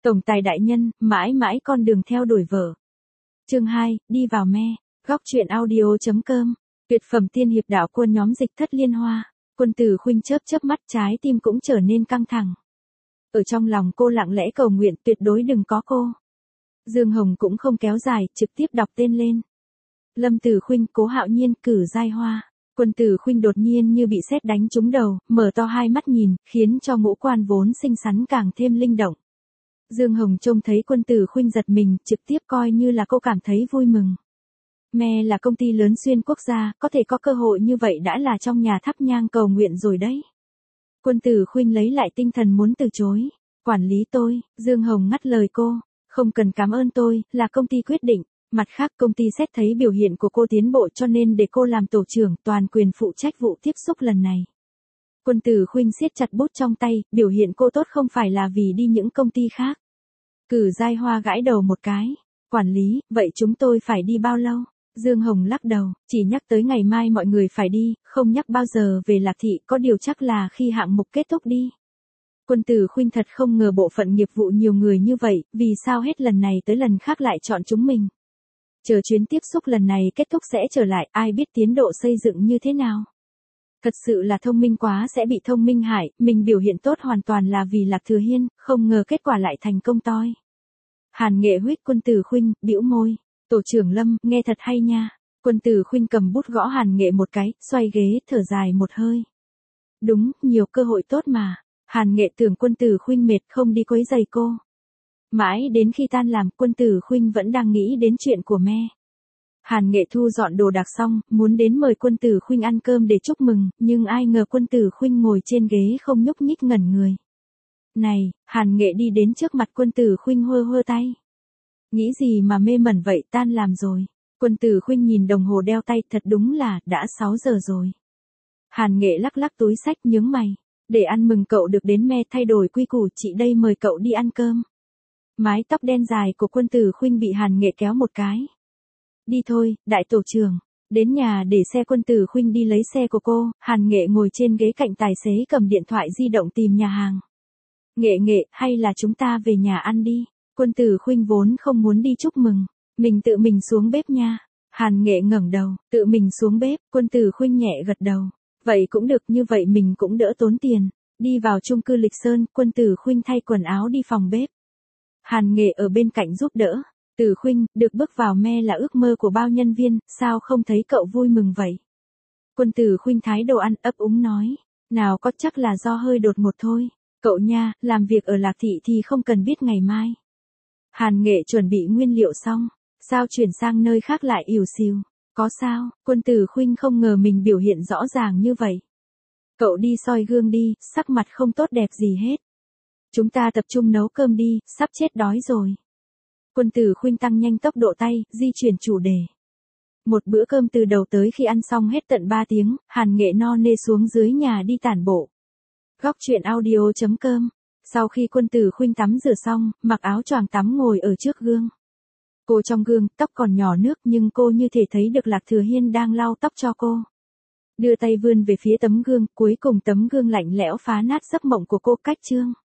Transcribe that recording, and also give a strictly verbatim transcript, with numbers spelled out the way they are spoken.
Tổng tài đại nhân, mãi mãi con đường theo đuổi vợ. Chương hai, đi vào me. Góc truyện audio.com. Tuyệt phẩm tiên hiệp đạo quân nhóm dịch thất liên hoa. Quân Tử Khuynh chớp chớp mắt, trái tim cũng trở nên căng thẳng. Ở trong lòng cô lặng lẽ cầu nguyện tuyệt đối đừng có cô. Dương Hồng cũng không kéo dài, trực tiếp đọc tên lên. Lâm Tử Khuynh, Cố Hạo Nhiên, Cử Giai Hoa. Quân Tử Khuynh đột nhiên như bị sét đánh trúng đầu, mở to hai mắt nhìn, khiến cho ngũ quan vốn xinh xắn càng thêm linh động. Dương Hồng trông thấy Quân Tử Khuynh giật mình, trực tiếp coi như là cô cảm thấy vui mừng. Me là công ty lớn xuyên quốc gia, có thể có cơ hội như vậy đã là trong nhà thắp nhang cầu nguyện rồi đấy. Quân Tử Khuynh lấy lại tinh thần muốn từ chối. Quản lý tôi, Dương Hồng ngắt lời cô, không cần cảm ơn tôi, là công ty quyết định. Mặt khác công ty xét thấy biểu hiện của cô tiến bộ cho nên để cô làm tổ trưởng, toàn quyền phụ trách vụ tiếp xúc lần này. Quân Tử Khuynh siết chặt bút trong tay, biểu hiện cô tốt không phải là vì đi những công ty khác. Cử Giai Hoa gãi đầu một cái. Quản lý, vậy chúng tôi phải đi bao lâu? Dương Hồng lắc đầu, chỉ nhắc tới ngày mai mọi người phải đi, không nhắc bao giờ về Lạc Thị, có điều chắc là khi hạng mục kết thúc đi. Quân Tử Khuynh thật không ngờ bộ phận nghiệp vụ nhiều người như vậy, vì sao hết lần này tới lần khác lại chọn chúng mình. Chờ chuyến tiếp xúc lần này kết thúc sẽ trở lại, ai biết tiến độ xây dựng như thế nào. Thật sự là thông minh quá sẽ bị thông minh hại, mình biểu hiện tốt hoàn toàn là vì Lạc Thừa Hiên, không ngờ kết quả lại thành công toi. Hàn Nghệ huýt Quân Tử Khuynh, bĩu môi. Tổ trưởng Lâm, nghe thật hay nha. Quân Tử Khuynh cầm bút gõ Hàn Nghệ một cái, xoay ghế, thở dài một hơi. Đúng, nhiều cơ hội tốt mà. Hàn Nghệ tưởng Quân Tử Khuynh mệt không đi quấy giày cô. Mãi đến khi tan làm, Quân Tử Khuynh vẫn đang nghĩ đến chuyện của me. Hàn Nghệ thu dọn đồ đạc xong, muốn đến mời Quân Tử Khuynh ăn cơm để chúc mừng, nhưng ai ngờ Quân Tử Khuynh ngồi trên ghế không nhúc nhích ngẩn người. Này, Hàn Nghệ đi đến trước mặt Quân Tử Khuynh hơ hơ tay. Nghĩ gì mà mê mẩn vậy, tan làm rồi. Quân Tử Khuynh nhìn đồng hồ đeo tay, thật đúng là, đã sáu giờ rồi. Hàn Nghệ lắc lắc túi xách nhướng mày. Để ăn mừng cậu được đến me thay đổi quy củ, chị đây mời cậu đi ăn cơm. Mái tóc đen dài của Quân Tử Khuynh bị Hàn Nghệ kéo một cái. Đi thôi, đại tổ trưởng. Đến nhà để xe, Quân Tử Khuynh đi lấy xe của cô, Hàn Nghệ ngồi trên ghế cạnh tài xế cầm điện thoại di động tìm nhà hàng. Nghệ Nghệ, hay là chúng ta về nhà ăn đi. Quân Tử Khuynh vốn không muốn đi chúc mừng. Mình tự mình xuống bếp nha. Hàn Nghệ ngẩng đầu, tự mình xuống bếp, Quân Tử Khuynh nhẹ gật đầu. Vậy cũng được, như vậy mình cũng đỡ tốn tiền. Đi vào chung cư Lịch Sơn, Quân Tử Khuynh thay quần áo đi phòng bếp. Hàn Nghệ ở bên cạnh giúp đỡ. Tử Khuynh, được bước vào me là ước mơ của bao nhân viên, sao không thấy cậu vui mừng vậy? Quân Tử Khuynh thái đồ ăn ấp úng nói. Nào có, chắc là do hơi đột ngột thôi. Cậu nha, làm việc ở Lạc Thị thì không cần biết ngày mai. Hàn Nghệ chuẩn bị nguyên liệu xong. Sao chuyển sang nơi khác lại ỉu xìu? Có sao? Quân Tử Khuynh không ngờ mình biểu hiện rõ ràng như vậy. Cậu đi soi gương đi, sắc mặt không tốt đẹp gì hết. Chúng ta tập trung nấu cơm đi, sắp chết đói rồi. Quân Tử Khuynh tăng nhanh tốc độ tay, di chuyển chủ đề. Một bữa cơm từ đầu tới khi ăn xong hết tận ba tiếng, Hàn Nghệ no nê xuống dưới nhà đi tản bộ. Góc truyện audio.com. Sau khi Quân Tử Khuynh tắm rửa xong, mặc áo choàng tắm ngồi ở trước gương. Cô trong gương, tóc còn nhỏ nước nhưng cô như thể thấy được Lạc Thừa Hiên đang lau tóc cho cô. Đưa tay vươn về phía tấm gương, cuối cùng tấm gương lạnh lẽo phá nát giấc mộng của cô. Cách chương.